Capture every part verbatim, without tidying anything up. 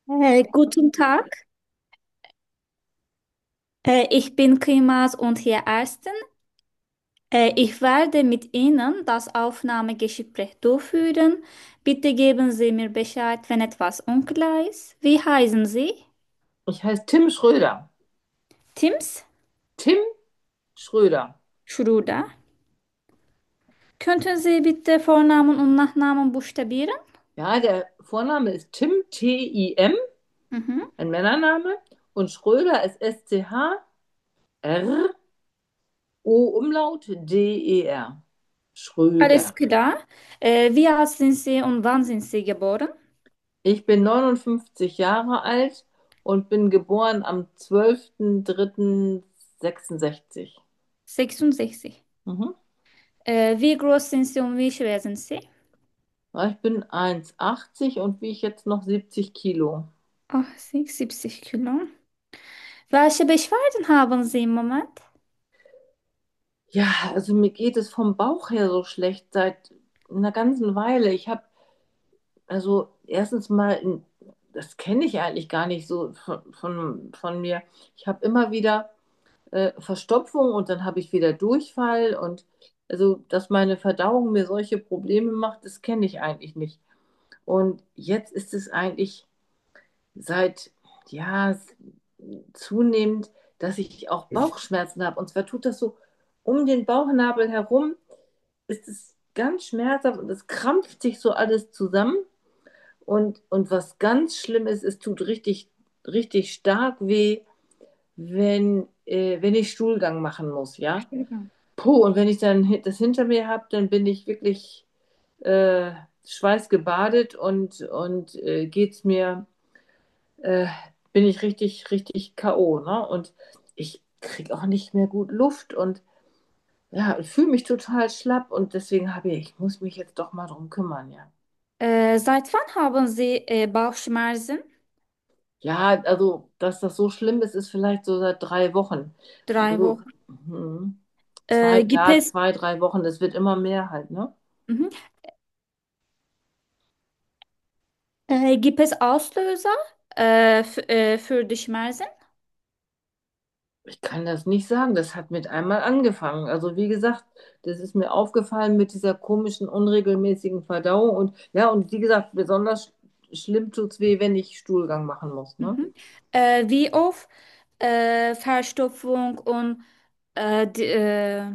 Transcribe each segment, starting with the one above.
Äh, guten Tag, äh, ich bin Klimas und hier Ersten. Äh, ich werde mit Ihnen das Aufnahmegespräch durchführen. Bitte geben Sie mir Bescheid, wenn etwas unklar ist. Wie heißen Sie? Ich heiße Tim Schröder. Tims Tim Schröder. Schruda. Könnten Sie bitte Vornamen und Nachnamen buchstabieren? Ja, der Vorname ist Tim, T I M, Mhm. ein Männername. Und Schröder ist S C H R O Umlaut D E R. Alles Schröder. klar. Äh, wie alt sind Sie und wann sind Sie geboren? Ich bin neunundfünfzig Jahre alt und bin geboren am zwölften dritten sechsundsechzig. sechsundsechzig. Mhm. Äh, wie groß sind Sie und wie schwer sind Sie? Ja, ich bin eins Komma achtzig und wiege jetzt noch siebzig Kilo. achtzig, siebzig Kilo. Welche Beschwerden haben Sie im Moment? Ja, also mir geht es vom Bauch her so schlecht seit einer ganzen Weile. Ich habe also erstens mal, das kenne ich eigentlich gar nicht so von, von, von mir. Ich habe immer wieder äh, Verstopfung und dann habe ich wieder Durchfall und also, dass meine Verdauung mir solche Probleme macht, das kenne ich eigentlich nicht. Und jetzt ist es eigentlich seit, ja, s- zunehmend, dass ich auch Bauchschmerzen habe. Und zwar tut das so um den Bauchnabel herum, ist es ganz schmerzhaft und es krampft sich so alles zusammen. Und, und was ganz schlimm ist, es tut richtig, richtig stark weh, wenn, äh, wenn ich Stuhlgang machen muss, ja. Entschuldigung. Puh, und wenn ich dann hi- das hinter mir habe, dann bin ich wirklich äh, schweißgebadet und, und äh, geht's mir, äh, bin ich richtig, richtig K O, ne? Und ich kriege auch nicht mehr gut Luft und ja, fühle mich total schlapp und deswegen habe ich, ich muss mich jetzt doch mal drum kümmern, ja. Äh, seit wann haben Sie äh, Bauchschmerzen? Ja, also, dass das so schlimm ist, ist vielleicht so seit drei Wochen. Drei Also, Wochen. hm, Äh, zwei, gibt ja, es, zwei, drei Wochen, das wird immer mehr halt, ne? mhm. Äh, gibt es Auslöser äh, f- äh, für die Schmerzen? Ich kann das nicht sagen, das hat mit einmal angefangen. Also, wie gesagt, das ist mir aufgefallen mit dieser komischen, unregelmäßigen Verdauung und ja, und wie gesagt, besonders sch- schlimm tut's weh, wenn ich Stuhlgang machen muss, ne? Mhm. Äh, wie oft äh, Verstopfung und äh, die, äh,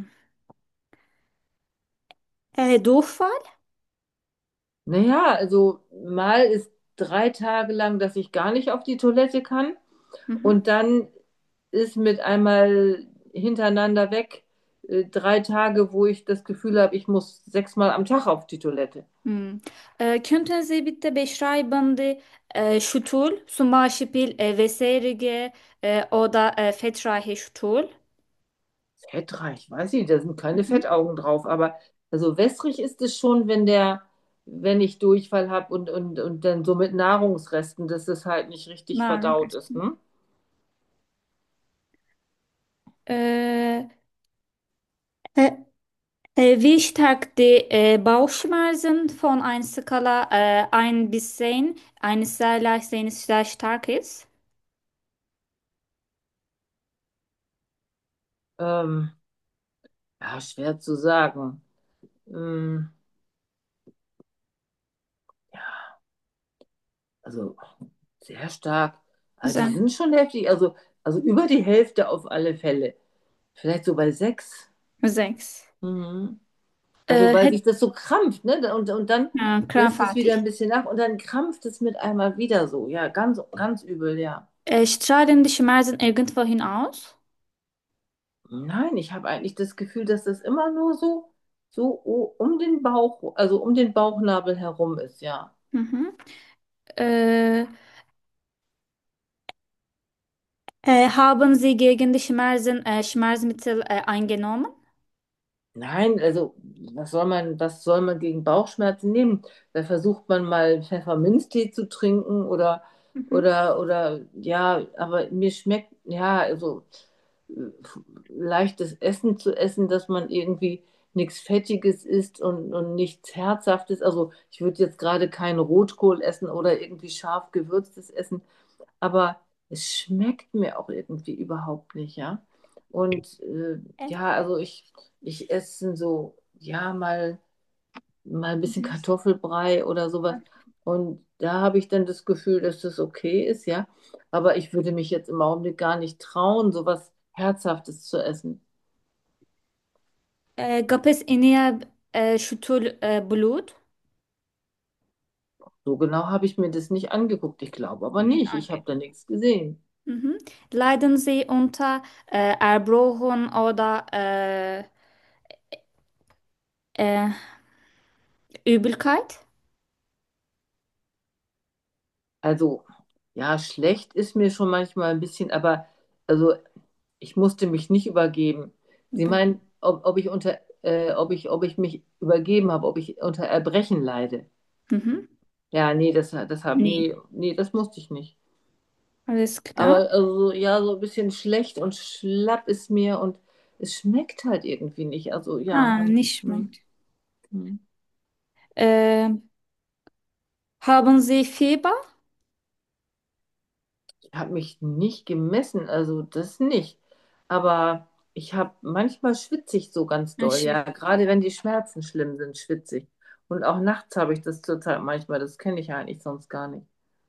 äh, Durchfall? Naja, also mal ist drei Tage lang, dass ich gar nicht auf die Toilette kann. Mhm. Und dann ist mit einmal hintereinander weg äh, drei Tage, wo ich das Gefühl habe, ich muss sechsmal am Tag auf die Toilette. Hm. Äh, könnten Sie bitte beschreiben die äh, Stuhl, zum Beispiel äh, wässrige äh, oder äh, fettreiche Stuhl? Fettreich, weiß ich, da sind keine Mhm. Fettaugen drauf, aber also wässrig ist es schon, wenn der, wenn ich Durchfall habe und, und, und dann so mit Nahrungsresten, dass es halt nicht richtig Nein. verdaut ist, ne? Äh, äh, äh, wie stark die äh, Bauchschmerzen von einer Skala äh, eins bis zehn, eines sehr leicht, zehn ist sehr stark ist? Ähm, ja, schwer zu sagen. Ähm, ja, also sehr stark. Also die Sehr. sind schon heftig, also, also über die Hälfte auf alle Fälle. Vielleicht so bei sechs. Sechs. Mhm. Also Äh, weil hätt, sich das so krampft, ne? Und, und dann äh, lässt es wieder krampfartig. ein bisschen nach und dann krampft es mit einmal wieder so. Ja, ganz, ganz übel, ja. Äh, strahlen die Schmerzen irgendwohin aus? Nein, ich habe eigentlich das Gefühl, dass das immer nur so, so o- um den Bauch, also um den Bauchnabel herum ist, ja. Mhm. Äh, äh, haben Sie gegen die Schmerzen äh, Schmerzmittel äh, eingenommen? Nein, also was soll man, was soll man gegen Bauchschmerzen nehmen? Da versucht man mal Pfefferminztee zu trinken oder, Mhm. oder, oder, ja, aber mir schmeckt, ja, also äh, leichtes Essen zu essen, dass man irgendwie nichts Fettiges isst und, und nichts Herzhaftes. Also ich würde jetzt gerade keinen Rotkohl essen oder irgendwie scharf gewürztes essen, aber es schmeckt mir auch irgendwie überhaupt nicht, ja. Und äh, Äh, ja, also ich, ich esse so, ja, mal, mal ein bisschen mhm. Kartoffelbrei oder sowas. Und da habe ich dann das Gefühl, dass das okay ist, ja. Aber ich würde mich jetzt im Augenblick gar nicht trauen, sowas Herzhaftes zu essen. Äh, gab es in ihr äh, Schüttel äh, Blut? So genau habe ich mir das nicht angeguckt. Ich glaube aber Nicht nicht. Ich habe da angeguckt. nichts gesehen. Mhm. Leiden Sie unter äh, Erbrochen oder äh, äh, Übelkeit? Also, ja, schlecht ist mir schon manchmal ein bisschen, aber also ich musste mich nicht übergeben. Sie Über- meinen, ob, ob ich unter, äh, ob ich, ob ich mich übergeben habe, ob ich unter Erbrechen leide. Mhm. Ja, nee, das, das hab, Nee, nee, nee, das musste ich nicht. alles klar. Aber also, ja, so ein bisschen schlecht und schlapp ist mir und es schmeckt halt irgendwie nicht. Also, ja. Ah, nicht Hm, schmeckt. hm. Äh, haben Sie Fieber? Ich habe mich nicht gemessen, also das nicht. Aber ich habe manchmal schwitze ich so ganz Ein doll, Schwi- ja. Gerade wenn die Schmerzen schlimm sind, schwitze ich. Und auch nachts habe ich das zurzeit manchmal, das kenne ich eigentlich sonst gar nicht.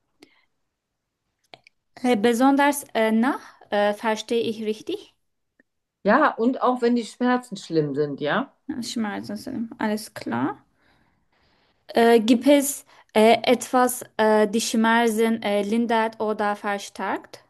Äh, besonders äh, nach, äh, verstehe ich richtig? Ja, und auch wenn die Schmerzen schlimm sind, ja. Ja, Schmerzen, alles klar. Äh, gibt es äh, etwas, äh, die Schmerzen äh, lindert oder verstärkt?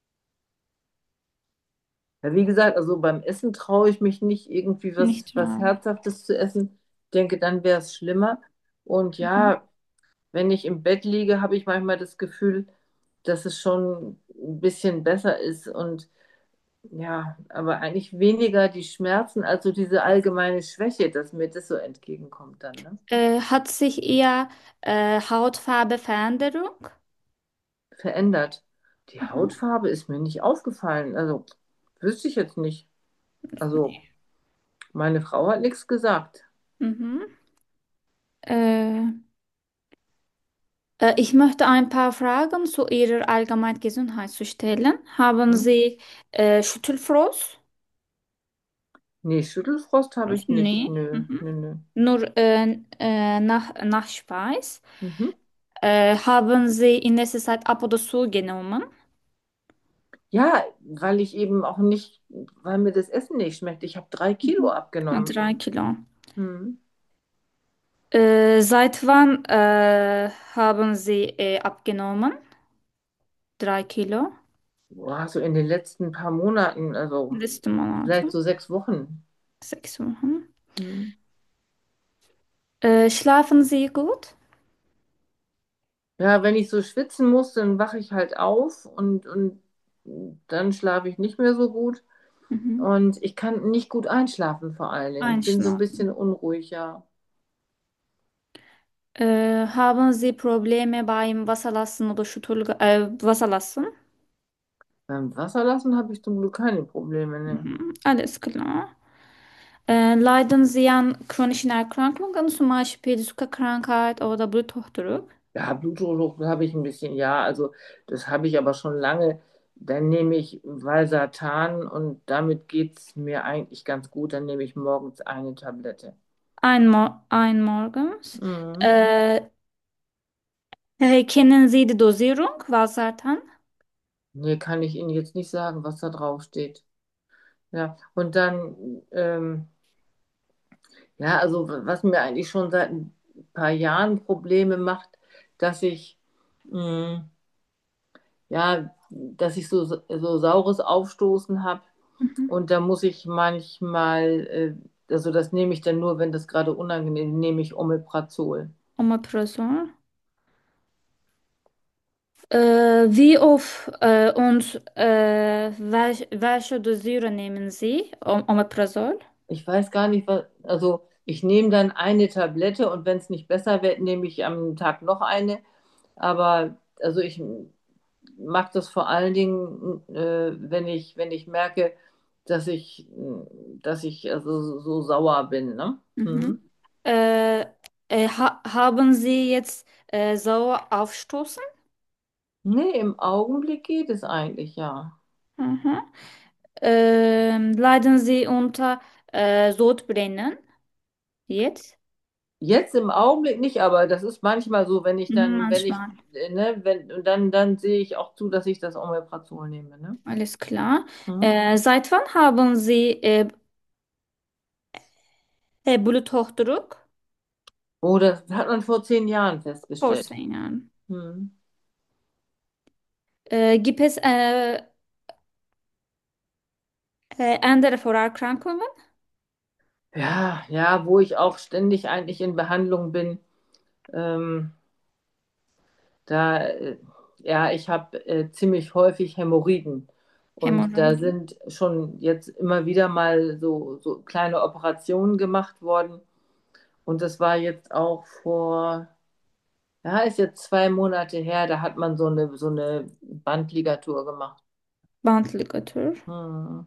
Ja, wie gesagt, also beim Essen traue ich mich nicht, irgendwie was, Nicht was wahr. Herzhaftes zu essen. Ich denke, dann wäre es schlimmer. Und Mhm. ja, wenn ich im Bett liege, habe ich manchmal das Gefühl, dass es schon ein bisschen besser ist. Und ja, aber eigentlich weniger die Schmerzen, als so diese allgemeine Schwäche, dass mir das so entgegenkommt dann, ne? Äh, hat sich Ihr äh, Hautfarbe Veränderung? Verändert. Die Mhm. Hautfarbe ist mir nicht aufgefallen. Also wüsste ich jetzt nicht. Also meine Frau hat nichts gesagt. Mhm. Äh, äh, ich möchte ein paar Fragen zu Ihrer allgemeinen Gesundheit zu stellen. Haben Hm? Sie äh, Schüttelfrost? Nee, Schüttelfrost habe Also, ich nicht. nee. Nö, Mhm. nö, nö. Nur äh, äh, nach, Nachspeis. Mhm. Äh, haben Sie in letzter Zeit ab oder zu genommen? Ja, weil ich eben auch nicht, weil mir das Essen nicht schmeckt. Ich habe drei Kilo Mhm. Ah, abgenommen. drei Kilo. Hm. Äh, seit wann äh, haben Sie äh, abgenommen? Drei Kilo? Boah, so in den letzten paar Monaten, also Letzte vielleicht Monate. so sechs Wochen. Sechs Wochen. Hm. Äh, schlafen Sie gut? Ja, wenn ich so schwitzen muss, dann wache ich halt auf und, und dann schlafe ich nicht mehr so gut. Mhm. Und ich kann nicht gut einschlafen vor allen Dingen. Ich bin so ein bisschen Einschlafen. unruhig, ja. Äh, haben Sie Probleme beim Wasserlassen oder Schüttel, äh, Wasserlassen? Beim Wasserlassen habe ich zum Glück keine Probleme, ne. Mhm. Alles klar. Äh, leiden Sie an chronischen Erkrankungen, zum Beispiel Zuckerkrankheit oder Bluthochdruck? Ja, Bluthochdruck habe ich ein bisschen, ja, also das habe ich aber schon lange. Dann nehme ich Valsartan und damit geht es mir eigentlich ganz gut. Dann nehme ich morgens eine Tablette. Ein, Mo ein morgens. Mhm. Äh, äh, kennen Sie die Dosierung, Valsartan? Nee, kann ich Ihnen jetzt nicht sagen, was da drauf steht. Ja, und dann, ähm, ja, also was mir eigentlich schon seit ein paar Jahren Probleme macht, dass ich, mh, ja, dass ich so, so saures Aufstoßen habe. Mhm. Und da muss ich manchmal, äh, also das nehme ich dann nur, wenn das gerade unangenehm ist, nehme ich Omeprazol. Omeprazol. Äh, wie oft äh, und äh, welch, welche Dosierung nehmen Sie? Om Omeprazol? Ich weiß gar nicht, was, also ich nehme dann eine Tablette und wenn es nicht besser wird, nehme ich am Tag noch eine. Aber also ich mache das vor allen Dingen, äh, wenn ich, wenn ich merke, dass ich, dass ich also so so sauer bin, ne? Mhm. Mhm. Äh, äh, ha haben Sie jetzt äh, sauer aufstoßen? Nee, im Augenblick geht es eigentlich, ja. Mhm. Ähm, leiden Sie unter äh, Sodbrennen jetzt? Jetzt im Augenblick nicht, aber das ist manchmal so, wenn ich Mhm, dann, wenn ich, manchmal. äh, ne, wenn, und dann, dann sehe ich auch zu, dass ich das Omeprazol nehme, ne? Alles klar. Mhm. Äh, seit wann haben Sie äh, äh, Bluthochdruck? Oh, das hat man vor zehn Jahren Vor festgestellt. zehn Jahren. Mhm. Äh, gibt es äh, äh, andere Vorerkrankungen? Ja, ja, wo ich auch ständig eigentlich in Behandlung bin. Ähm, da, äh, ja, ich habe äh, ziemlich häufig Hämorrhoiden. Und da Hämorrhoiden. sind schon jetzt immer wieder mal so, so kleine Operationen gemacht worden. Und das war jetzt auch vor, ja, ist jetzt zwei Monate her, da hat man so eine, so eine Bandligatur gemacht. Bandligatur. Hm.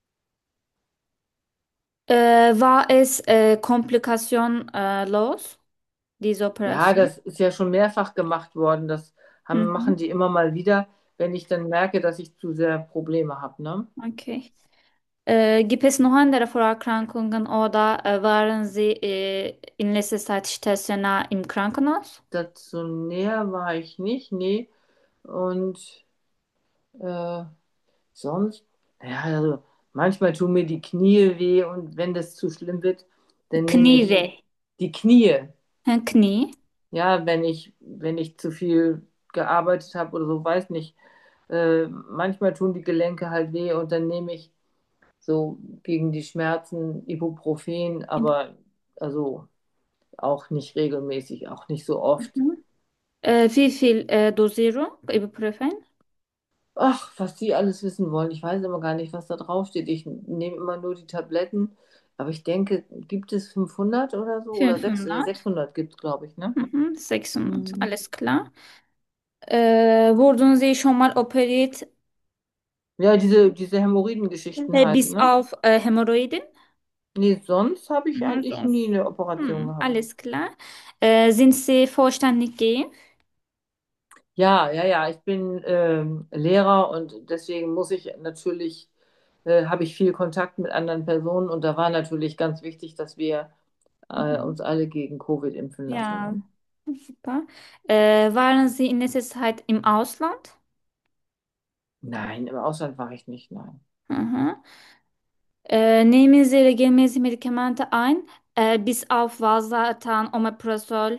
Äh, war es äh, komplikationslos, diese Ja, Operation? das ist ja schon mehrfach gemacht worden. Das haben, machen Mhm. die immer mal wieder, wenn ich dann merke, dass ich zu sehr Probleme habe, ne? Okay. Äh, gibt es noch andere Vorerkrankungen oder äh, waren Sie äh, in letzter Zeit stationär im Krankenhaus? Stationär war ich nicht, nee. Und äh, sonst, ja, also manchmal tun mir die Knie weh und wenn das zu schlimm wird, dann nehme Knie ich weh. die Knie. Ha, Knie. Ja, wenn ich, wenn ich zu viel gearbeitet habe oder so, weiß nicht. Äh, manchmal tun die Gelenke halt weh und dann nehme ich so gegen die Schmerzen Ibuprofen, aber also auch nicht regelmäßig, auch nicht so oft. Mhm. Äh, wie viel äh, Dosierung Ibuprofen? Ach, was die alles wissen wollen. Ich weiß immer gar nicht, was da drauf steht. Ich nehme immer nur die Tabletten. Aber ich denke, gibt es fünfhundert oder so? Oder sechs, äh, fünfhundert. sechshundert gibt es, glaube ich, ne? Mhm. sechshundert. Mhm. Alles klar. Äh, wurden Sie schon mal operiert, Ja, diese, diese Hämorrhoidengeschichten äh, halt, bis ne? auf äh, Hämorrhoiden? Nee, sonst habe ich Mhm, eigentlich nie sonst. eine Operation Hm, gehabt. alles klar. Äh, sind Sie vollständig geimpft? Ja, ja, ja, ich bin ähm, Lehrer und deswegen muss ich natürlich, äh, habe ich viel Kontakt mit anderen Personen und da war natürlich ganz wichtig, dass wir äh, Mhm. uns alle gegen Covid impfen lassen. Ja, Ne? super. Äh, waren Sie in letzter Zeit im Ausland? Nein, im Ausland war ich nicht, nein. Mhm. Äh, nehmen Sie regelmäßig Medikamente ein, äh, bis auf Valsartan, Omeprazol,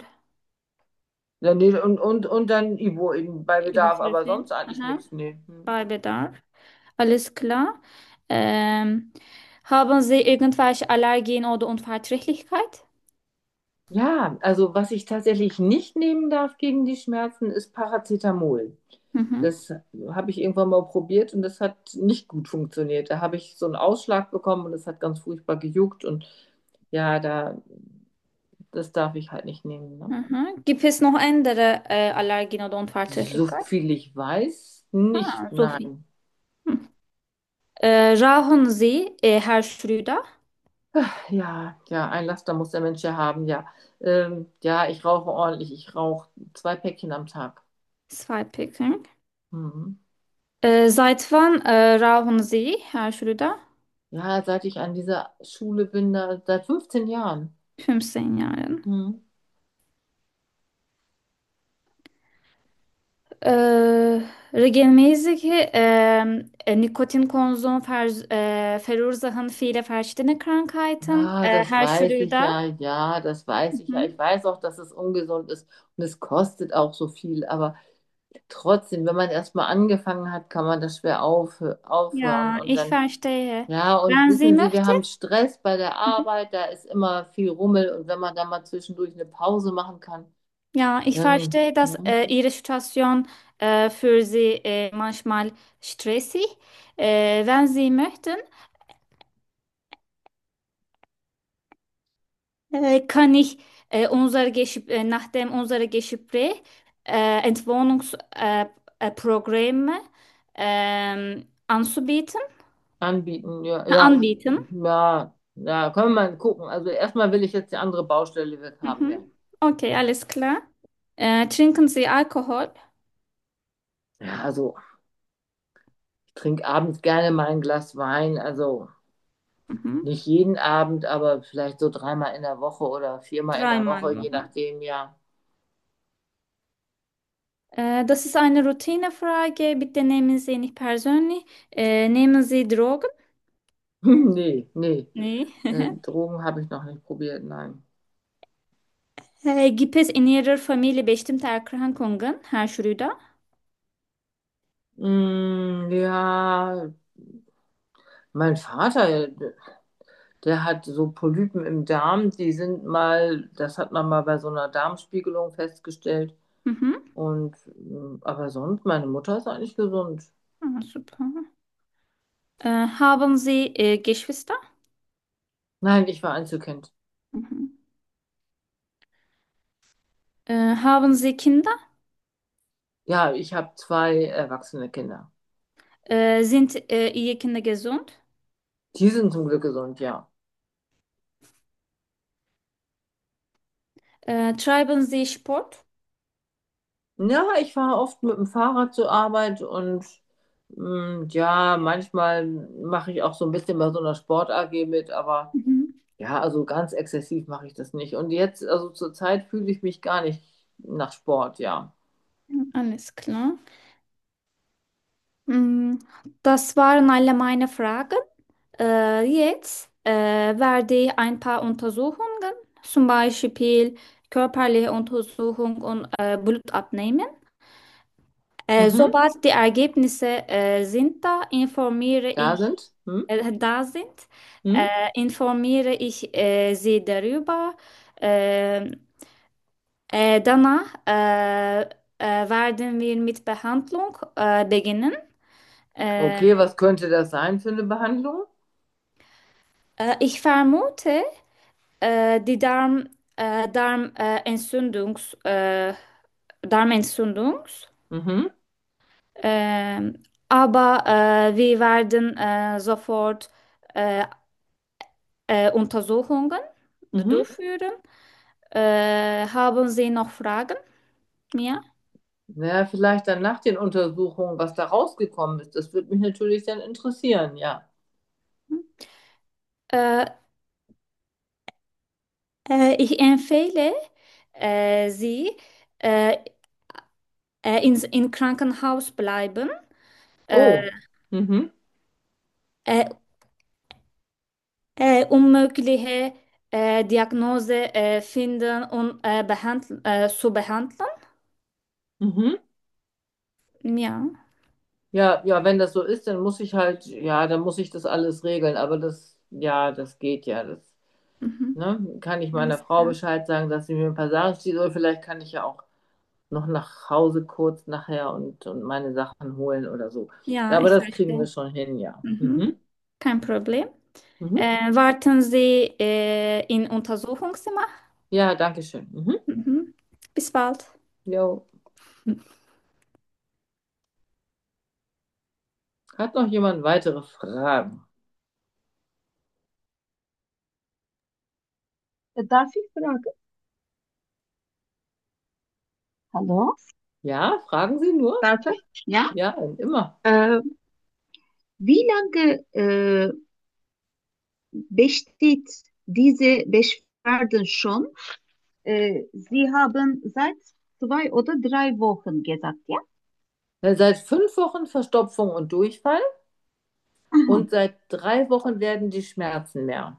Ja, nee, und, und, und dann Ibo eben bei Bedarf, aber Ibuprofen? sonst eigentlich Aha. nichts, nee. Hm. Bei Bedarf. Alles klar. Ähm, haben Sie irgendwelche Allergien oder Unverträglichkeit? Ja, also was ich tatsächlich nicht nehmen darf gegen die Schmerzen, ist Paracetamol. Mhm. Das habe ich irgendwann mal probiert und das hat nicht gut funktioniert. Da habe ich so einen Ausschlag bekommen und es hat ganz furchtbar gejuckt und ja, da, das darf ich halt nicht nehmen. Ne? Mhm. Gibt es noch andere äh, Allergien oder So Unverträglichkeit? viel ich weiß, nicht, Ah, so viel. nein. Hm. Äh, rauchen Sie, äh, Herr Schröder? Ja, ja, ein Laster muss der Mensch ja haben, ja. Ähm, ja, ich rauche ordentlich. Ich rauche zwei Päckchen am Tag. Zwei Picken. Mhm. Äh, seit wann äh, rauchen Sie, Herr Schröder? Ja, seit ich an dieser Schule bin, da, seit fünfzehn Jahren. fünfzehn Jahren. Mhm. Äh, regelmäßige ähm, äh, Nikotinkonsum ver äh, verursachen viele verschiedene Krankheiten. Ja, Äh, das Herr weiß ich Schröder? ja, ja, das weiß ich ja. Mhm. Ich weiß auch, dass es ungesund ist und es kostet auch so viel, aber trotzdem, wenn man erstmal angefangen hat, kann man das schwer auf, aufhören Ja, und ich dann, verstehe. ja, und Wenn Sie wissen Sie, wir möchten, haben Stress bei der mhm. Arbeit, da ist immer viel Rummel und wenn man da mal zwischendurch eine Pause machen kann, Ja, ich dann, verstehe, dass ne? äh, Ihre Situation äh, für Sie äh, manchmal stressig. Äh, wenn Sie möchten, äh, kann ich äh, unser Gespr äh, nachdem unser Gespräch äh, Entwohnungsprogramme äh, äh, Programme, ähm, anzubieten. Anbieten, ja, ja, Anbieten. ja, ja, können wir mal gucken. Also erstmal will ich jetzt die andere Baustelle weg haben, ja. Mhm. Okay, alles klar. Äh, trinken Sie Alkohol? Ja, also ich trinke abends gerne mal ein Glas Wein, also Mhm. nicht jeden Abend, aber vielleicht so dreimal in der Woche oder viermal in der Dreimal Woche, im je Woche. nachdem, ja. Äh, das ist eine Routinefrage. Bitte nehmen Sie nicht persönlich. Äh, nehmen Sie Drogen? Nee, nee. Nee. Äh, Drogen habe ich noch nicht probiert, nein. Äh, gibt es in Ihrer Familie bestimmte Erkrankungen, Herr Schröder? Mm, ja, mein Vater, der hat so Polypen im Darm, die sind mal, das hat man mal bei so einer Darmspiegelung festgestellt. Mhm. Und mm, aber sonst, meine Mutter ist eigentlich gesund. Ah, super. Äh, haben Sie äh, Geschwister? Nein, ich war Einzelkind. Mhm. Äh, haben Sie Kinder? Ja, ich habe zwei erwachsene Kinder. Äh, sind äh, Ihre Kinder gesund? Die sind zum Glück gesund, ja. Äh, treiben Sie Sport? Ja, ich fahre oft mit dem Fahrrad zur Arbeit und mm, ja, manchmal mache ich auch so ein bisschen bei so einer Sport-A G mit, aber Mhm. ja, also ganz exzessiv mache ich das nicht. Und jetzt, also zurzeit fühle ich mich gar nicht nach Sport, ja. Alles klar. Mm, Das waren alle meine Fragen. Äh, jetzt äh, werde ich ein paar Untersuchungen, zum Beispiel körperliche Untersuchung und äh, Blut abnehmen. Äh, Mhm. sobald die Ergebnisse äh, sind da, informiere Da ich, sind? Hm? äh, da sind, Hm? äh, informiere ich äh, Sie darüber. Äh, äh, danach äh, äh, werden wir mit Behandlung äh, beginnen. Äh, Okay, was könnte das sein für eine Behandlung? äh, ich vermute, äh, die Darm, äh, Darm, äh, Entzündungs, äh, Darmentzündungs. Mhm. Ähm, aber äh, wir werden äh, sofort äh, äh, Untersuchungen Mhm. durchführen. Äh, haben Sie noch Fragen? Ja. Naja, vielleicht dann nach den Untersuchungen, was da rausgekommen ist. Das würde mich natürlich dann interessieren, ja. Äh, äh, ich empfehle äh, Sie äh, äh, ins in Krankenhaus bleiben, äh, Oh. Mhm. äh, äh, um mögliche äh, Diagnose äh, finden und äh, behandl äh, zu behandeln. Mhm. Ja. Ja, ja, wenn das so ist, dann muss ich halt, ja, dann muss ich das alles regeln. Aber das, ja, das geht ja. Das, Mhm. ne, kann ich meiner Alles Frau klar. Bescheid sagen, dass sie mir ein paar Sachen zieht. Oder vielleicht kann ich ja auch noch nach Hause kurz nachher und, und meine Sachen holen oder so. Ja, Ja, aber ich das kriegen wir verstehe. schon hin, ja. Mhm. Mhm. Kein Problem. Mhm. Äh, warten Sie äh, im Untersuchungszimmer. Ja, danke schön. Mhm. Mhm. Bis bald. Jo. Hat noch jemand weitere Fragen? Darf ich fragen? Hallo? Ja, fragen Sie nur? Darf ich? Ja. Ja, immer. Äh, Wie lange äh, besteht diese Beschwerden schon? Äh, Sie haben seit zwei oder drei Wochen gesagt, ja? Ja, seit fünf Wochen Verstopfung und Durchfall Aha. und seit drei Wochen werden die Schmerzen mehr.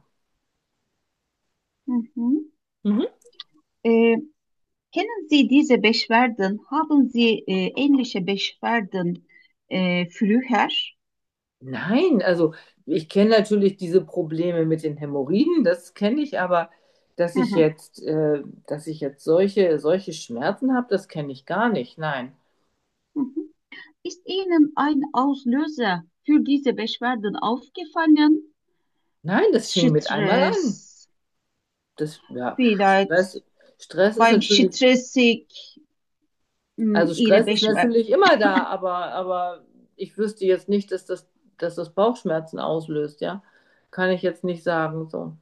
Mhm. Mhm. Äh, Kennen Sie diese Beschwerden? Haben Sie äh, ähnliche Beschwerden äh, früher? Nein, also ich kenne natürlich diese Probleme mit den Hämorrhoiden, das kenne ich, aber dass ich Aha. jetzt, äh, dass ich jetzt solche, solche Schmerzen habe, das kenne ich gar nicht. Nein. Mhm. Ist Ihnen ein Auslöser für diese Beschwerden aufgefallen? Nein, das fing mit einmal an. Stress, Das, ja, vielleicht Stress, Stress ist beim natürlich, stressig mh, also Ihre Stress ist Beschwerden. natürlich immer da, aber, aber ich wüsste jetzt nicht, dass das dass das Bauchschmerzen auslöst, ja. Kann ich jetzt nicht sagen, so.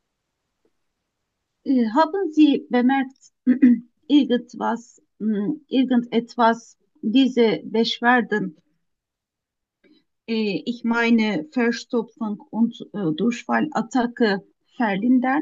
Äh, haben Sie bemerkt, irgendwas, mh, irgendetwas, diese Beschwerden, äh, ich meine Verstopfung und äh, Durchfallattacke verlindern?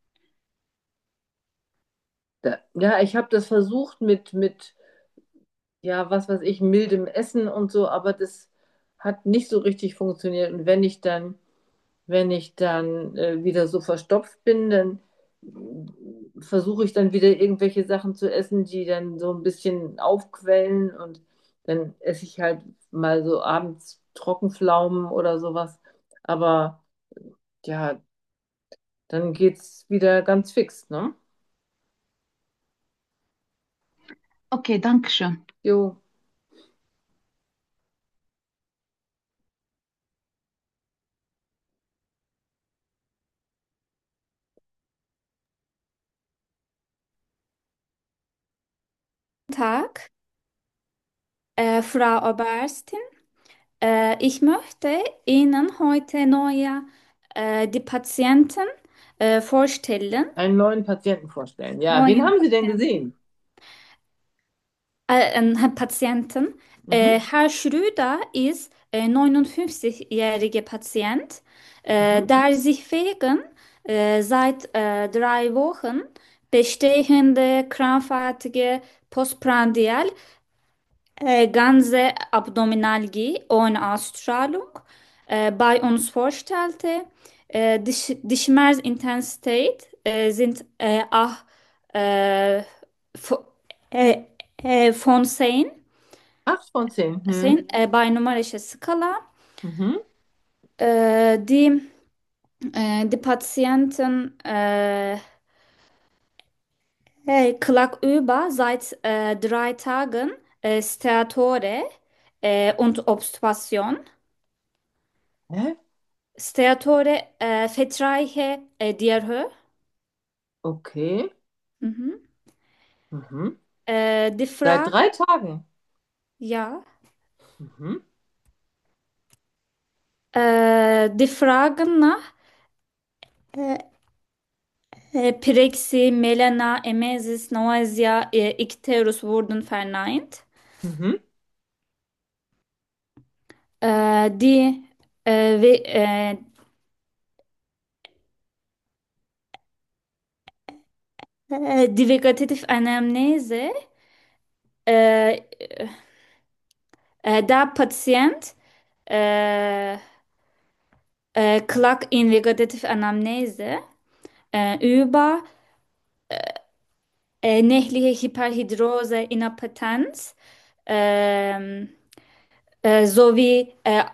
Da, ja, ich habe das versucht mit, mit, ja, was weiß ich, mildem Essen und so, aber das hat nicht so richtig funktioniert. Und wenn ich dann, wenn ich dann äh, wieder so verstopft bin, dann äh, versuche ich dann wieder irgendwelche Sachen zu essen, die dann so ein bisschen aufquellen und dann esse ich halt mal so abends Trockenpflaumen oder sowas. Aber ja, dann geht's wieder ganz fix, ne? Okay, danke schön. Jo, Tag, äh, Frau Oberstin. Äh, ich möchte Ihnen heute neue, äh, die Patienten äh, vorstellen. einen neuen Patienten vorstellen. Ja, wen Neuen haben Sie denn Patienten. gesehen? Äh, einen Patienten. Mhm, Äh, Herr Schröder ist äh, neunundfünfzig-jähriger Patient, äh, mhm. der sich wegen äh, seit äh, drei Wochen bestehende krampfartige Postprandial äh, ganze Abdominalgie ohne Ausstrahlung äh, bei uns vorstellte. Äh, die, Sch- die Schmerzintensität äh, sind äh, auch, äh, vo- äh, äh, von zehn, Acht von zehn. Hm. zehn äh, bei numerischer Skala. Mhm. Äh, die, äh, die Patienten äh, äh, klagt über seit äh, drei Tagen äh, Steatore äh, und Obstipation. Hä? Steatore äh, Fetreiche äh, Diarrhoe. Okay. Mhm. Mhm. Äh, die Seit Frage, drei Tagen. ja, Mhm. äh, die Fragen nach äh, äh, Pirexie, Melena, Emesis, Noasia, äh, Icterus wurden verneint. Mhm. Äh, die, äh, we, äh, äh, die Vegetative Anamnese, äh, äh, der Patient äh, äh, klagt in Vegetative Anamnese äh, über äh, nächtliche Hyperhidrose, Inappetenz ähm, äh, sowie äh,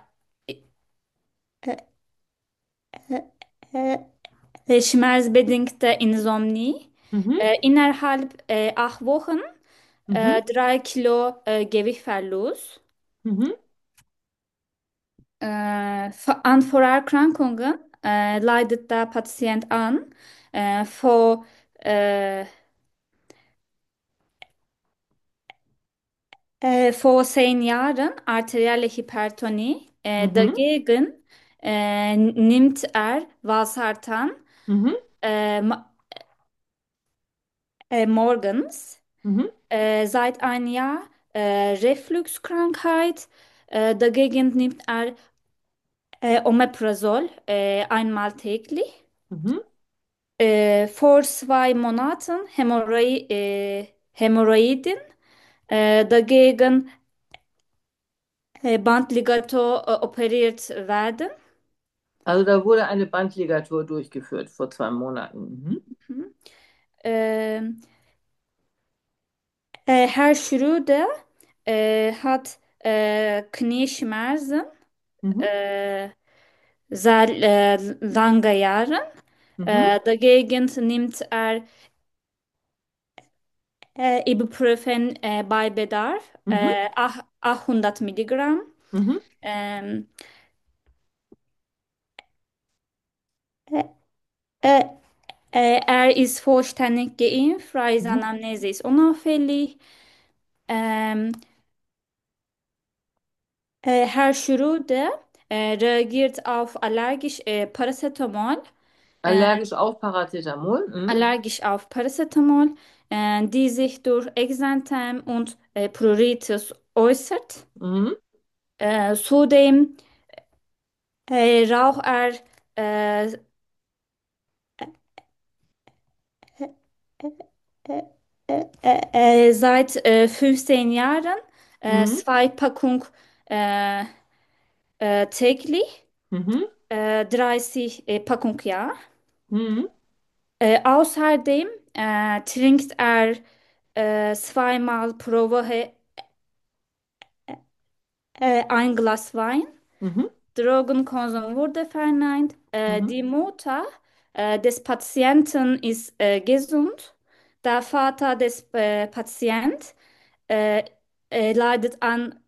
äh, schmerzbedingte Insomnie. Mhm. Äh, innerhalb äh, acht Wochen Mhm. äh, drei Kilo äh, Gewichtverlust. Mhm. Äh, vor- an Vorerkrankungen äh, leidet der Patient an. Äh, vor, äh, äh, vor zehn Jahren arterielle Hypertonie. Äh, Mhm. dagegen äh, nimmt er Valsartan Mhm. äh, ma- äh, morgens. Mhm. Äh, seit ein Jahr äh, Refluxkrankheit. Äh, dagegen nimmt er äh, Omeprazol äh, einmal täglich. Mhm. Äh, vor zwei Monaten Hämorrhoi äh, Hämorrhoiden. Äh, dagegen äh, Bandligatur äh, operiert werden. Also da wurde eine Bandligatur durchgeführt vor zwei Monaten. Mhm. Mhm. Ähm, äh, Herr Schröder äh, hat äh, Knieschmerzen Mhm. äh, seit äh, lange Jahren. Mhm. Äh, dagegen nimmt er äh, Ibuprofen äh, bei Bedarf, Mhm. äh, ach- achthundert Milligramm. Mhm. Ähm, äh, äh, äh, Er ist vollständig geimpft, Mhm. Reiseanamnese ist unauffällig. Ähm, äh, Herr Schröder äh, reagiert auf allergisch äh, Paracetamol, äh, Allergisch auf Paracetamol. Mhm. allergisch auf Paracetamol, äh, die sich durch Exanthem und äh, Pruritus äußert. Mhm. Äh, zudem äh, raucht er äh, äh, äh, seit äh, fünfzehn Jahren äh, Mhm. zwei Packungen äh, äh, täglich, Mhm. äh, dreißig äh, Packungen, ja. Mhm. Äh, außerdem äh, trinkt er äh, zweimal pro Woche äh, ein Glas Wein. Mhm. Drogenkonsum wurde verneint. Äh, Mhm. die Mutter äh, des Patienten ist äh, gesund. Der Vater des äh, Patienten äh, äh, leidet an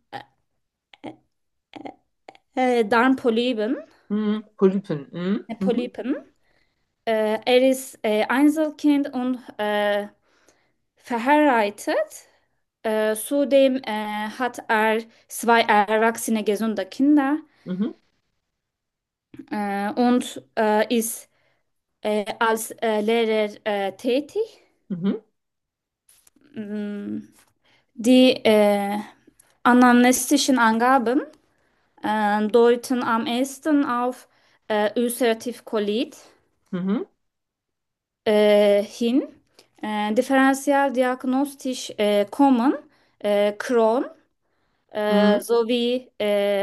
äh, Darmpolypen. Mhm. Polypen. Mhm. Äh, Mhm. Polypen. Äh, er ist äh, Einzelkind und äh, verheiratet. Äh, zudem äh, hat er zwei erwachsene gesunde Kinder Mhm. äh, und äh, ist äh, als äh, Lehrer äh, tätig. Mhm. Mm, Die äh, anamnestischen Angaben äh, deuten am ehesten auf äh, ulcerativ Kolit Mhm. äh, hin. Äh, differentialdiagnostisch äh, kommen äh, Crohn äh, Mhm. sowie äh,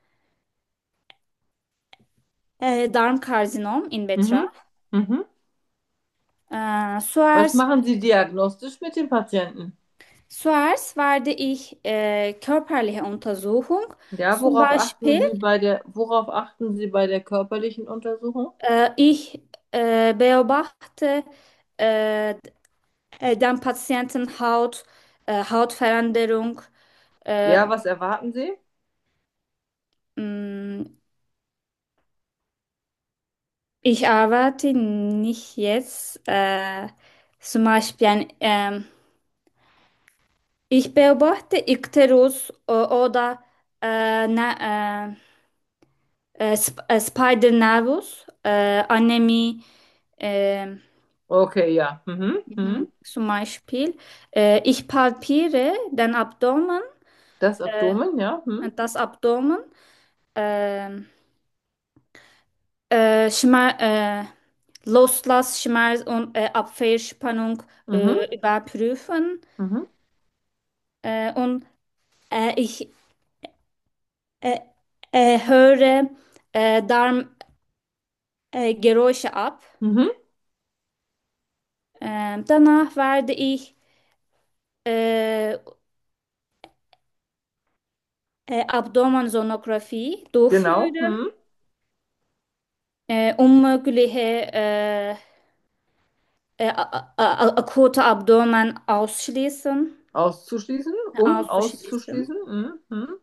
äh, Darmkarzinom in Mhm. Betracht. Mhm. Äh, Was zuerst, machen Sie diagnostisch mit dem Patienten? zuerst werde ich äh, körperliche Untersuchung, Ja, zum worauf achten Beispiel Sie bei der, worauf achten Sie bei der körperlichen Untersuchung? äh, ich äh, beobachte äh, äh, den Patienten Haut, äh, Hautveränderung. Äh, Ja, was erwarten Sie? mh, Ich arbeite nicht jetzt, äh, zum Beispiel ein, ähm, ich beobachte Ikterus äh, oder äh, na, äh, äh, Sp äh, Spider Nervus, äh, Anämie, äh, Okay, ja. Mhm. mhm, Mhm. zum Beispiel. Äh, ich palpiere den Abdomen, Das äh, Abdomen, ja. Mhm. das Abdomen, äh, äh, Schmer äh, Loslass, Schmerz und äh, Abwehrspannung Mhm. äh, überprüfen. Mhm. Äh, und äh, ich äh, äh, höre äh, Darmgeräusche ab. Mhm. Äh, danach werde ich äh, äh, Abdomensonographie Genau. durchführen, Mhm. äh, um mögliche äh, äh, a- a- a- akute Abdomen ausschließen, Auszuschließen, um auszuschließen. auszuschließen. Mhm. Mhm.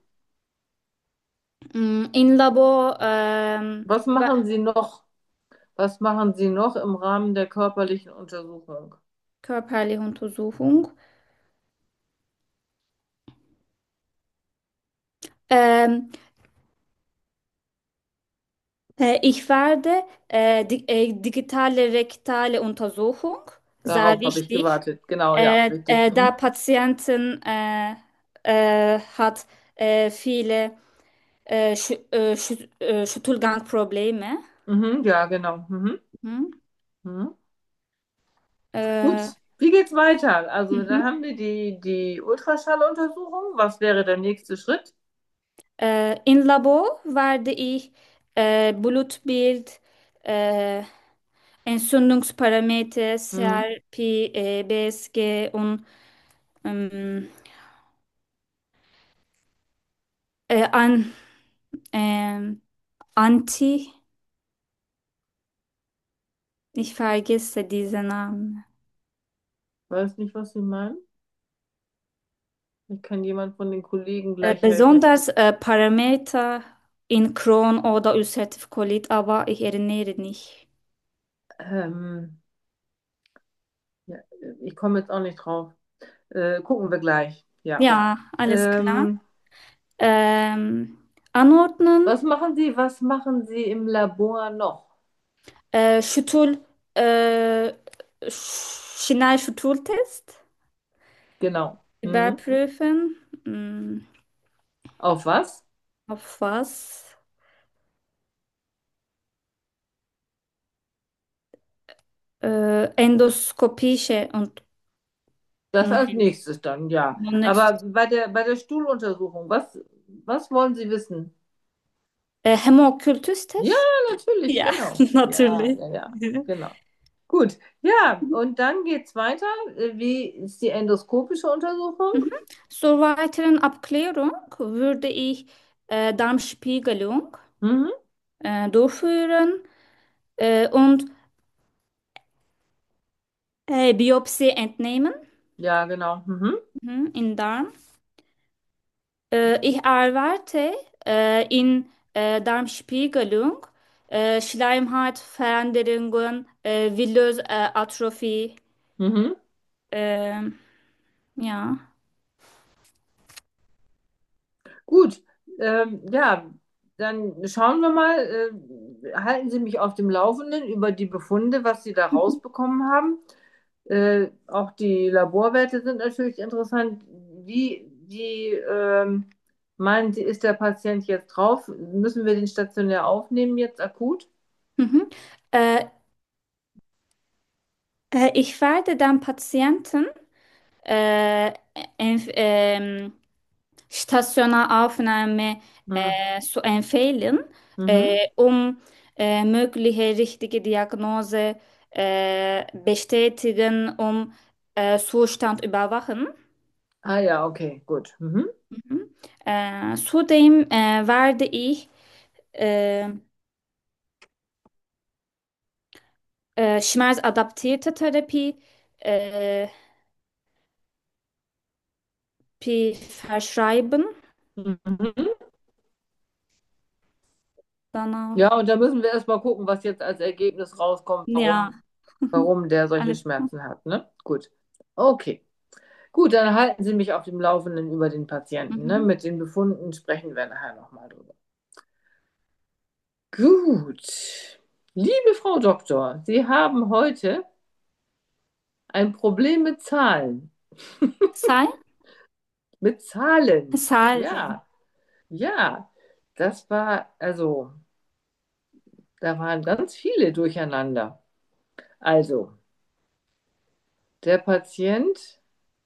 Mm, In Labor ähm, Was wa- machen Sie noch? Was machen Sie noch im Rahmen der körperlichen Untersuchung? körperliche Untersuchung. Ähm, Äh, ich werde äh, di äh, digitale rektale Untersuchung, sehr Darauf habe ich wichtig. gewartet. Genau, ja, Äh, richtig. äh, der Mhm. Patienten äh, äh, hat äh, viele äh, Sch äh, Sch äh, Stuhlgangprobleme. Mhm, ja, genau. Mhm. Mhm. Mhm. Gut, Äh, wie geht's weiter? Also, da mhm. haben wir die, die Ultraschalluntersuchung. Was wäre der nächste Schritt? Äh, in Labor werde ich äh, Blutbild, äh, Entzündungsparameter, Mhm. C R P, äh, B S G und ähm, äh, an, ähm, Anti, ich vergesse diesen Namen. Weiß nicht, was Sie meinen. Ich kann jemand von den Kollegen Äh, gleich helfen. besonders äh, Parameter in Crohn oder ulcerativ Kolit, aber ich erinnere nicht. Ähm, ja, ich komme jetzt auch nicht drauf. Äh, gucken wir gleich. Ja. Ja, alles klar. Ähm, Ähm, Anordnen, Was machen Sie, was machen Sie im Labor noch? äh, Stuhl, äh, Schnellstuhltest Genau. Mhm. überprüfen. Hm, Auf was? auf was? Äh, endoskopische und Das als nein, nächstes dann, ja. noch Aber nicht. bei der, bei der Stuhluntersuchung, was, was wollen Sie wissen? Äh, Ja, Hämokultustest? natürlich, Ja, genau. Ja, natürlich. ja, ja, genau. Gut, ja, und dann geht's weiter. Äh, Wie ist die endoskopische Untersuchung? Mhm. Zur weiteren Abklärung würde ich äh, Darmspiegelung Mhm. äh, durchführen äh, und äh, Biopsie entnehmen Ja, genau. Mhm. mhm, in Darm. Äh, ich erwarte äh, in äh, Darmspiegelung äh, Schleimhautveränderungen, äh, Villus, äh, Atrophie, Mhm. äh, ja. Gut, ähm, ja, dann schauen wir mal, äh, halten Sie mich auf dem Laufenden über die Befunde, was Sie da Mhm. rausbekommen haben. Äh, auch die Laborwerte sind natürlich interessant. Wie, wie ähm, meinen Sie, ist der Patient jetzt drauf? Müssen wir den stationär aufnehmen jetzt akut? Mhm. Äh, äh, ich werde dann Patienten äh, empf ähm, Stationaraufnahme Mhm. äh, zu empfehlen, Mhm. äh, um äh, mögliche richtige Diagnose äh, bestätigen, um äh, Zustand überwachen. Ah ja, okay, gut. Mhm. Mhm. Äh, zudem äh, werde ich äh, äh, schmerzadaptierte Therapie äh, Pi- verschreiben. Mhm. Danach, Ja, und da müssen wir erstmal gucken, was jetzt als Ergebnis rauskommt, ja, warum, warum der solche alles klar. Schmerzen hat, ne? Gut. Okay. Gut, dann halten Sie mich auf dem Laufenden über den Patienten, ne? Mhm. Mit den Befunden sprechen wir nachher nochmal drüber. Gut. Liebe Frau Doktor, Sie haben heute ein Problem mit Zahlen. Sei, Mit Zahlen. Zahlen. Ja, ja. Das war, also, da waren ganz viele durcheinander. Also, der Patient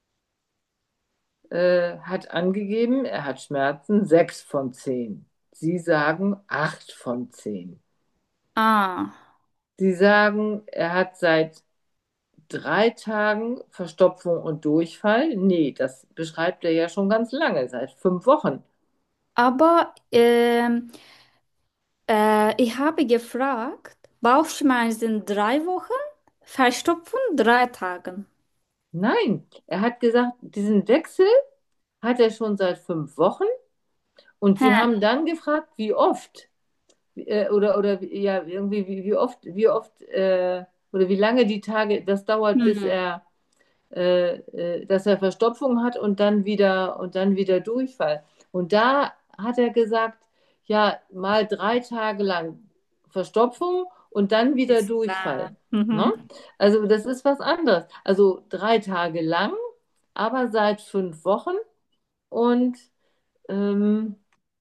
äh, hat angegeben, er hat Schmerzen sechs von zehn. Sie sagen acht von zehn. Ah, Sie sagen, er hat seit drei Tagen Verstopfung und Durchfall. Nee, das beschreibt er ja schon ganz lange, seit fünf Wochen. aber ähm, äh, ich habe gefragt, Bauchschmerzen drei Wochen, Verstopfung drei Tagen. Nein, er hat gesagt, diesen Wechsel hat er schon seit fünf Wochen. Und sie Hä? haben dann gefragt, wie oft. Äh, oder, oder ja, irgendwie, wie, wie oft, wie oft, äh, oder wie lange die Tage das dauert, bis Hm. er äh, äh, dass er Verstopfung hat und dann wieder und dann wieder Durchfall. Und da hat er gesagt, ja, mal drei Tage lang Verstopfung und dann wieder Ist klar. Durchfall. Ne? Mhm. Also das ist was anderes. Also drei Tage lang, aber seit fünf Wochen und ähm,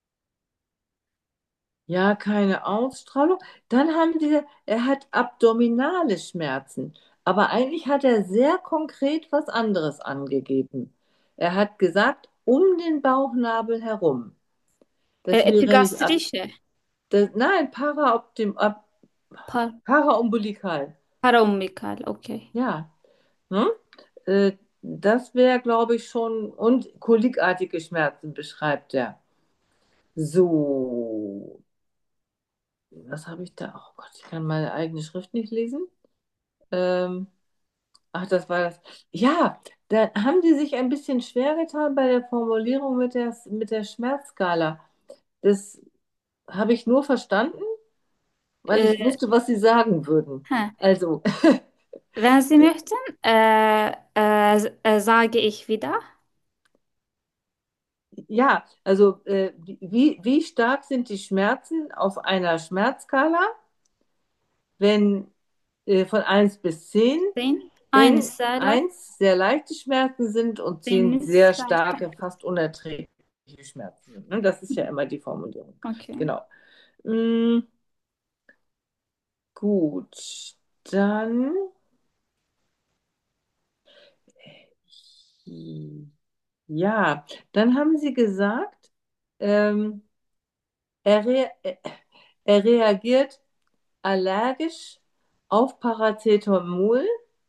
ja, keine Ausstrahlung. Dann haben die, er hat abdominale Schmerzen. Aber eigentlich hat er sehr konkret was anderes angegeben. Er hat gesagt, um den Bauchnabel herum. Äh, Das wäre nicht ab, epigastrische, das, nein, paraoptim, ab, Par paraumbilikal. Paraumbilical, okay. Ja, ne? Äh, Das wäre, glaube ich, schon, und kolikartige Schmerzen beschreibt er. So, was habe ich da? Oh Gott, ich kann meine eigene Schrift nicht lesen. Ähm, Ach, das war das. Ja, da haben die sich ein bisschen schwer getan bei der Formulierung mit der, mit der Schmerzskala. Das habe ich nur verstanden, weil ich Äh, wusste, was sie sagen würden. hä. Also, Wenn Sie möchten, äh, äh, äh, sage ich wieder. Ja, also äh, wie, wie stark sind die Schmerzen auf einer Schmerzskala, wenn äh, von eins bis zehn, Zehn. wenn Eins sehr leicht, eins sehr leichte Schmerzen sind und zehn zehn ist sehr leichter. starke, fast unerträgliche Schmerzen sind. Ne? Das ist ja immer die Formulierung. Okay. Genau. Mm, gut, dann, ja, dann haben Sie gesagt, ähm, er, rea er reagiert allergisch auf Paracetamol,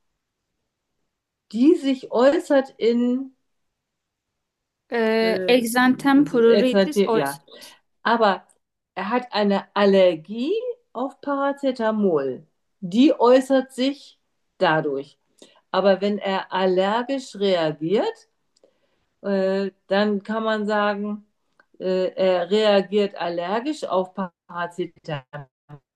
die sich äußert in Äh, äh, Exantem pruritus Exalté- ja. äußert. Aber er hat eine Allergie auf Paracetamol. Die äußert sich dadurch. Aber wenn er allergisch reagiert, äh, dann kann man sagen, äh, er reagiert allergisch auf Paracetamol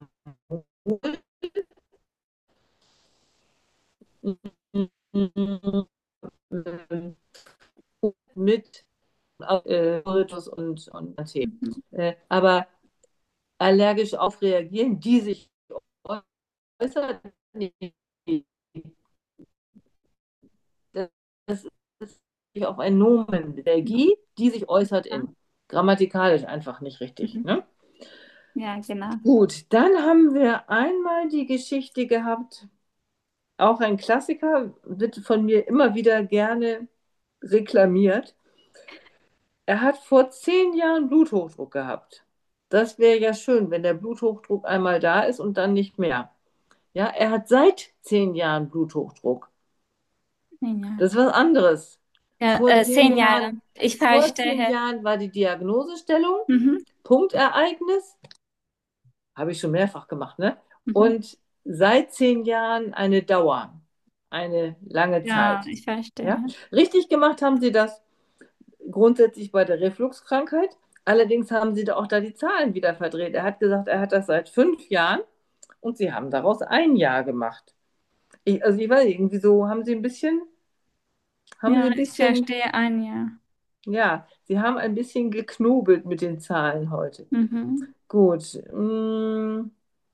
mit äh, Spiritus und, und Tee. Mhm. Äh, aber allergisch auf reagieren, die sich äußert, nee, das ist auf ein Nomen, Allergie, die sich äußert Ja. in. Grammatikalisch einfach nicht richtig. Mhm. Ne? Ja, genau. Gut, dann haben wir einmal die Geschichte gehabt, auch ein Klassiker, wird von mir immer wieder gerne reklamiert. Er hat vor zehn Jahren Bluthochdruck gehabt. Das wäre ja schön, wenn der Bluthochdruck einmal da ist und dann nicht mehr. Ja, er hat seit zehn Jahren Bluthochdruck. Ja, Das ist was anderes. ja Vor äh, zehn zehn Jahre. Jahren, Ich vor zehn verstehe. Jahren war die Diagnosestellung, Mhm. Punktereignis, habe ich schon mehrfach gemacht, ne? Mhm. Und seit zehn Jahren eine Dauer, eine lange Ja, Zeit. ich Ja? verstehe. Richtig gemacht haben sie das grundsätzlich bei der Refluxkrankheit. Allerdings haben sie da auch da die Zahlen wieder verdreht. Er hat gesagt, er hat das seit fünf Jahren und sie haben daraus ein Jahr gemacht. Ich, also ich weiß nicht, irgendwie so haben sie ein bisschen, haben sie Ja, ein ich bisschen, verstehe ein Jahr. ja, sie haben ein bisschen geknobelt mit den Zahlen heute. Mhm. Gut. mm,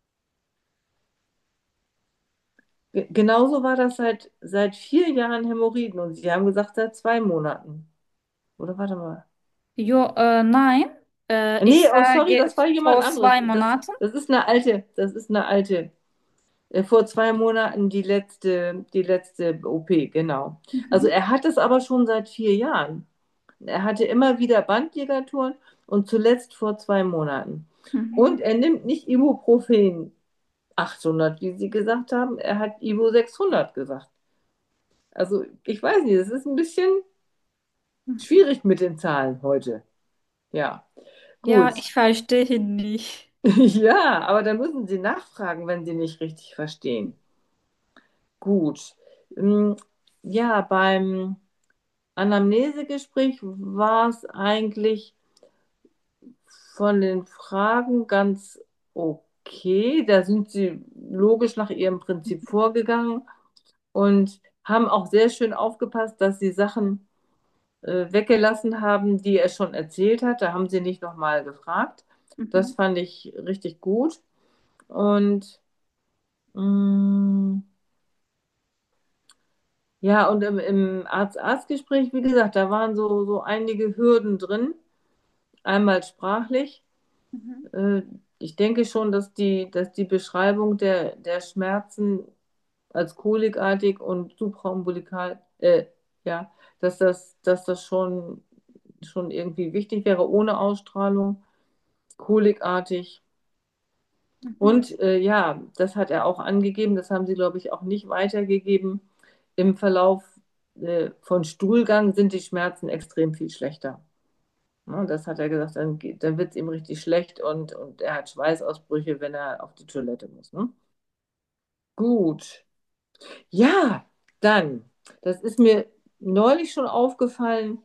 ge- Genauso war das seit, seit vier Jahren Hämorrhoiden und sie haben gesagt, seit zwei Monaten. Oder warte mal. Jo, äh, nein. Äh, ich Nee, oh sorry, sage das war jemand vor anderes. zwei Das, Monaten. das ist eine alte, das ist eine alte. Äh, Vor zwei Monaten die letzte, die letzte O P, genau. Also Mhm. er hat es aber schon seit vier Jahren. Er hatte immer wieder Bandligaturen und zuletzt vor zwei Monaten. Und Mhm. er nimmt nicht Ibuprofen achthundert, wie Sie gesagt haben, er hat Ibu sechshundert gesagt. Also ich weiß nicht, es ist ein bisschen schwierig mit den Zahlen heute. Ja, Ja, gut. ich verstehe nicht. Ja, aber da müssen Sie nachfragen, wenn Sie nicht richtig verstehen. Gut. Mm, Ja, beim Anamnesegespräch war es eigentlich von den Fragen ganz okay. Da sind Sie logisch nach Ihrem Prinzip vorgegangen und haben auch sehr schön aufgepasst, dass Sie Sachen äh, weggelassen haben, die er schon erzählt hat. Da haben Sie nicht nochmal gefragt. Das Mhm. fand ich richtig gut. Und mm, ja, und im, im Arzt-Arzt-Gespräch, wie gesagt, da waren so, so einige Hürden drin. Einmal sprachlich. Mhm. Äh, Ich denke schon, dass die, dass die Beschreibung der, der Schmerzen als kolikartig und supraumbilikal, äh, ja, dass das, dass das schon, schon irgendwie wichtig wäre, ohne Ausstrahlung, kolikartig. Mhm. Und äh, ja, das hat er auch angegeben, das haben sie, glaube ich, auch nicht weitergegeben. Im Verlauf äh, von Stuhlgang sind die Schmerzen extrem viel schlechter. Ja, das hat er gesagt, dann, geht- dann wird es ihm richtig schlecht und, und er hat Schweißausbrüche, wenn er auf die Toilette muss. Ne? Gut. Ja, dann, das ist mir neulich schon aufgefallen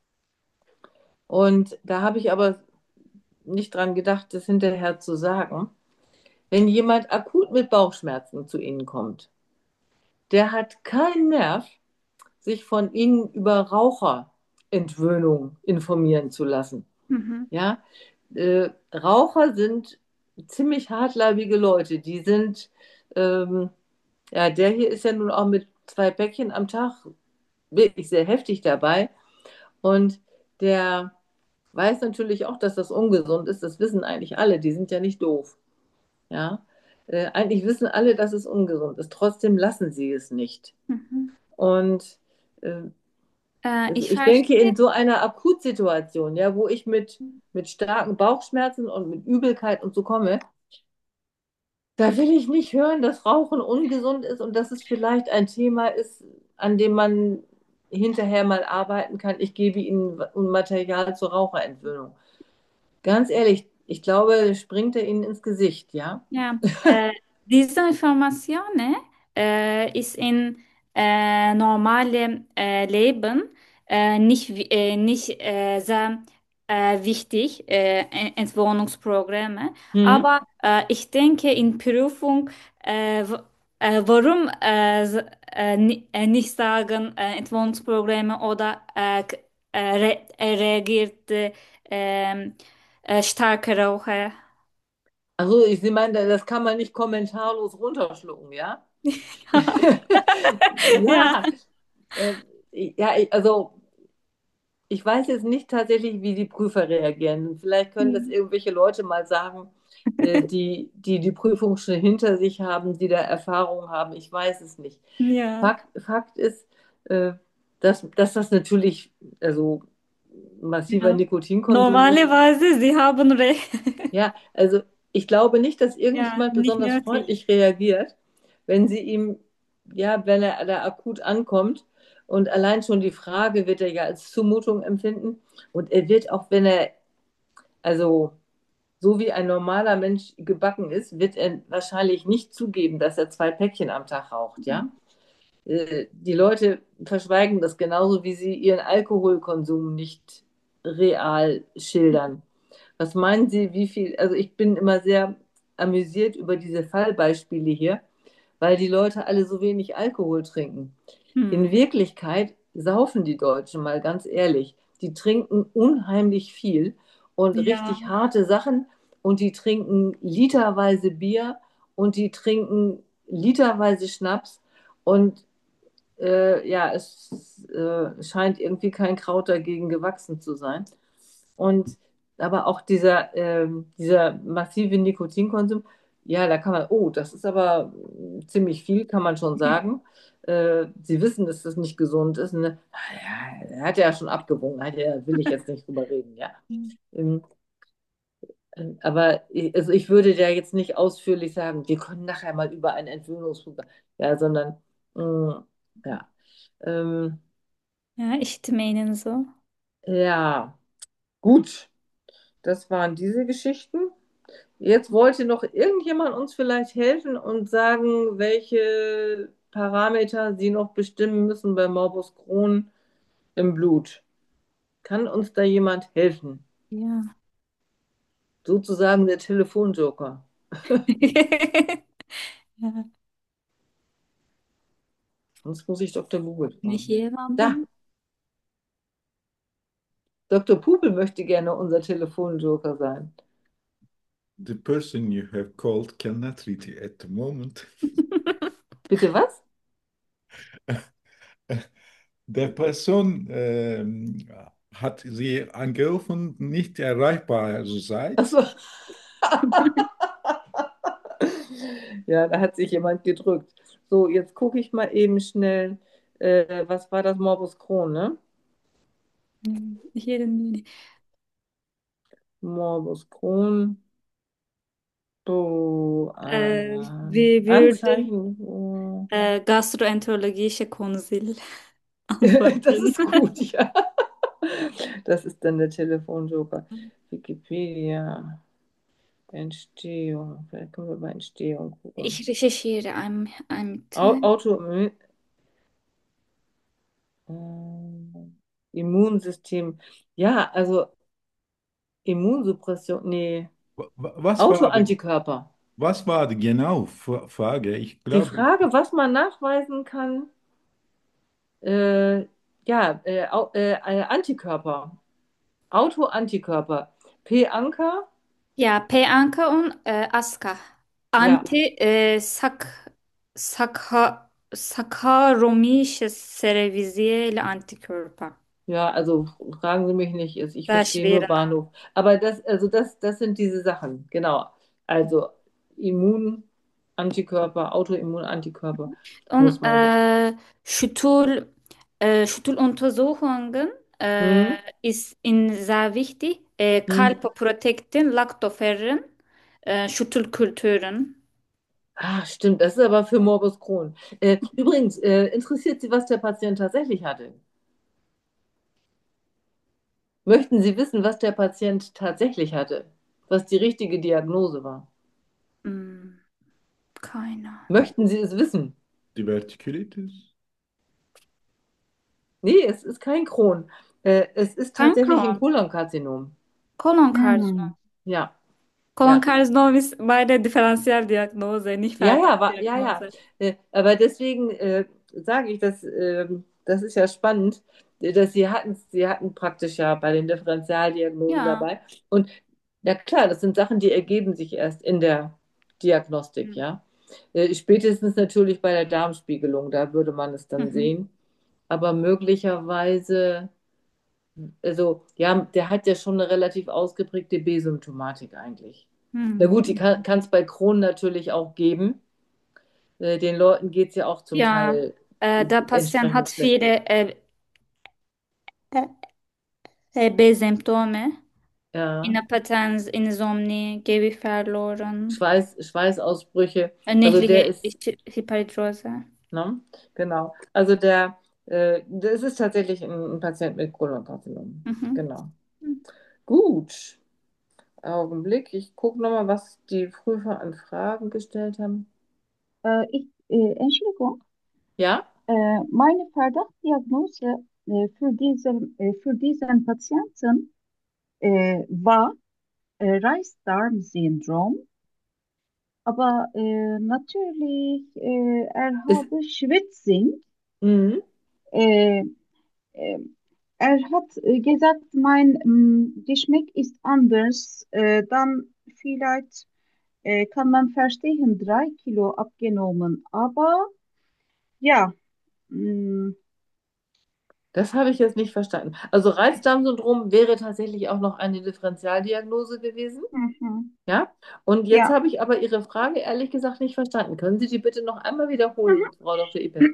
und da habe ich aber nicht dran gedacht, das hinterher zu sagen. Wenn jemand akut mit Bauchschmerzen zu Ihnen kommt, der hat keinen Nerv, sich von Ihnen über Raucher Rauchentwöhnung informieren zu lassen. Mhm. Ja, äh, Raucher sind ziemlich hartleibige Leute. Die sind, ähm, ja, der hier ist ja nun auch mit zwei Päckchen am Tag wirklich sehr heftig dabei. Und der weiß natürlich auch, dass das ungesund ist. Das wissen eigentlich alle. Die sind ja nicht doof. Ja, äh, eigentlich wissen alle, dass es ungesund ist. Trotzdem lassen sie es nicht. Mhm. Und äh, Äh, also ich ich denke, verstehe. in so einer Akutsituation, ja, wo ich mit, mit starken Bauchschmerzen und mit Übelkeit und so komme, da will ich nicht hören, dass Rauchen ungesund ist und dass es vielleicht ein Thema ist, an dem man hinterher mal arbeiten kann. Ich gebe Ihnen Material zur Raucherentwöhnung. Ganz ehrlich, ich glaube, springt er Ihnen ins Gesicht, ja? Ja, äh, diese Information äh, ist in äh, normalem äh, Leben äh, nicht, wi- äh, nicht äh, sehr äh, wichtig, äh, Ent- Entwohnungsprogramme. Mhm. Aber äh, ich denke, in Prüfung, äh, w- äh, warum äh, s- äh, ni- äh, nicht sagen äh, Entwohnungsprogramme oder äh, k- äh, re äh, reagiert äh, ähm, äh, starke Raucher? Also ich Sie meine, das kann man nicht kommentarlos runterschlucken, ja? Ja. Ja, äh, ja, ich- also ich weiß jetzt nicht tatsächlich, wie die Prüfer reagieren. Vielleicht können das irgendwelche Leute mal sagen, äh, die, die die Prüfung schon hinter sich haben, die da Erfahrung haben. Ich weiß es nicht. Ja. Fakt, Fakt ist, äh, dass, dass das natürlich also massiver Ja. Nikotinkonsum ist. Normalerweise, Sie haben recht. Ja, also ich glaube nicht, dass Ja, irgendjemand nicht besonders nötig. freundlich reagiert, wenn sie ihm, ja, wenn er da akut ankommt. Und allein schon die Frage wird er ja als Zumutung empfinden. Und er wird auch, wenn er, also so wie ein normaler Mensch gebacken ist, wird er wahrscheinlich nicht zugeben, dass er zwei Päckchen am Tag raucht, ja. Äh, Die Leute verschweigen das genauso, wie sie ihren Alkoholkonsum nicht real schildern. Was meinen Sie, wie viel? Also ich bin immer sehr amüsiert über diese Fallbeispiele hier, weil die Leute alle so wenig Alkohol trinken. In Hm. Wirklichkeit saufen die Deutschen mal ganz ehrlich. Die trinken unheimlich viel und Ja, richtig harte Sachen und die trinken literweise Bier und die trinken literweise Schnaps und äh, ja, es äh, scheint irgendwie kein Kraut dagegen gewachsen zu sein. Und aber auch dieser, ähm, dieser massive Nikotinkonsum, ja, da kann man, oh, das ist aber äh, ziemlich viel, kann man schon sagen. Äh, Sie wissen, dass das nicht gesund ist. Ne? Ja, er hat ja schon abgewogen, hat ja, will ich jetzt nicht drüber reden, ja. Ähm, äh, aber ich, also ich würde da jetzt nicht ausführlich sagen, wir können nachher mal über ein Entwöhnungsprogramm, ja, sondern mh, ja. Ähm, ja, ich stimme Ihnen so. ja, gut, das waren diese Geschichten. Jetzt wollte noch irgendjemand uns vielleicht helfen und sagen, welche Parameter Sie noch bestimmen müssen bei Morbus Crohn im Blut. Kann uns da jemand helfen? Ja. Sozusagen der Telefonjoker. Ja, Sonst muss ich Doktor Google nicht fragen. Da, jemanden. Doktor Pupel möchte gerne unser Telefonjoker sein. The person you have called cannot reach you at the moment. Bitte was? Der Person ähm, hat sie angerufen, nicht erreichbar also seid. Achso. Ja, da hat sich jemand gedrückt. So, jetzt gucke ich mal eben schnell. Äh, was war das? Morbus Crohn, ne? Ich jeden Morbus Crohn. So, äh, äh, wir würden Anzeichen. Oh. äh, gastroenterologische Konsil Das antworten. ist gut, ja. Das ist dann der Telefonjoker. Wikipedia. Entstehung. Vielleicht können wir bei Entstehung gucken. Ich recherchiere ein, ein Au- Teil. Auto, äh, Immunsystem. Ja, also Immunsuppression. Nee. Wa- wa- Was war die, Autoantikörper. was war die genau Fra- Frage? Ich Die glaube, Frage, was man nachweisen kann, äh, ja, äh, au- äh, äh, Antikörper. Autoantikörper. P-Anker, Ja, P-Anker und äh, Aska. ja, Anti äh, Sak Sakha Saccharomyces cerevisiae Antikörper. ja, also fragen Sie mich nicht, ist- ich Sehr verstehe nur schwere Name. Bahnhof. Aber das, also das, das sind diese Sachen, genau. Also Immunantikörper, Autoimmunantikörper Und muss man. äh, Stuhl, äh, Stuhluntersuchungen äh, Hm? ist in sehr wichtig. Äh, Hm? Kalpoprotektin, Lactoferrin, äh, Schüttelkulturen. Ah, stimmt, das ist aber für Morbus Crohn. Äh, übrigens, äh, interessiert Sie, was der Patient tatsächlich hatte? Möchten Sie wissen, was der Patient tatsächlich hatte? Was die richtige Diagnose war? Hm, keine Ahnung. Möchten Sie es wissen? Diverticulitis? Nee, es ist kein Crohn. Äh, es ist Kein tatsächlich ein Crohn. Kolonkarzinom. Kolonkarzinom. Hmm. Ja, ja. Kolonkarzinom ist bei der Differentialdiagnose, nicht Ja, ja, wa- ja, ja. Verdachtsdiagnose. Äh, aber deswegen äh, sage ich, dass, ähm, das ist ja spannend, äh, dass Sie hatten, Sie hatten praktisch ja bei den Differentialdiagnosen Ja. dabei. Und ja klar, das sind Sachen, die ergeben sich erst in der Diagnostik, Mhm. ja. Äh, spätestens natürlich bei der Darmspiegelung, da würde man es dann Mhm. sehen. Aber möglicherweise, also ja, der hat ja schon eine relativ ausgeprägte B-Symptomatik eigentlich. Na gut, die kann Mhm. es bei Crohn natürlich auch geben. Äh, den Leuten geht es ja auch zum Ja, Teil äh, der Patient hat entsprechend schlecht. viele äh, äh, B-Symptome. Ja, Inappetenz, Insomnie, Gehirn verloren, Schweiß, Schweißausbrüche. äh, Also der nächtliche ist, Hy- Hyperhidrose. ne? Genau. Also der, äh, das ist tatsächlich ein, ein Patient mit Kolonkarzinom. Mhm. Genau. Gut. Augenblick. Ich gucke nochmal, was die Prüfer an Fragen gestellt haben. Äh, ich, äh, Entschuldigung, Ja? äh, meine Verdachtsdiagnose äh, für diesen, äh, für diesen Patienten äh, war äh, Reisdarm-Syndrom, aber äh, natürlich, äh, er Ist, habe Schwitzing. mhm. Äh, äh, Er hat äh, gesagt, mein ähm, Geschmack ist anders. Äh, dann vielleicht äh, kann man verstehen, drei Kilo abgenommen. Aber ja, mh, Das habe ich jetzt nicht verstanden. Also Reizdarmsyndrom wäre tatsächlich auch noch eine Differentialdiagnose gewesen. mhm, Ja? Und jetzt ja. habe ich aber Ihre Frage ehrlich gesagt nicht verstanden. Können Sie die bitte noch einmal wiederholen, Mhm. Frau Doktor Ipe?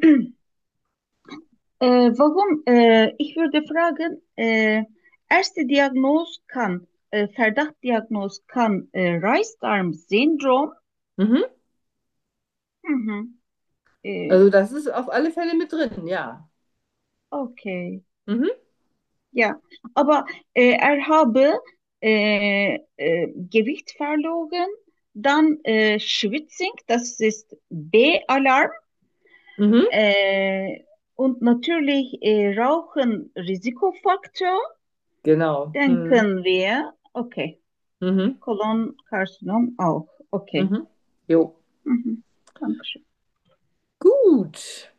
Äh, warum? Äh, ich würde fragen, äh, erste Diagnose kann, äh, Verdachtdiagnose kann äh, Reisdarm-Syndrom. Mhm. Mhm. Äh, Also das ist auf alle Fälle mit drin, ja. okay. Mhm. Ja, aber äh, er habe äh, äh, Gewicht verloren, dann äh, Schwitzing, das ist B-Alarm, Mhm. äh, und natürlich äh, Rauchen Risikofaktor, Genau. Mhm. denken wir, okay, Mhm. Kolonkarzinom auch, okay. Mhm. Jo. Mhm. Dankeschön. Gut.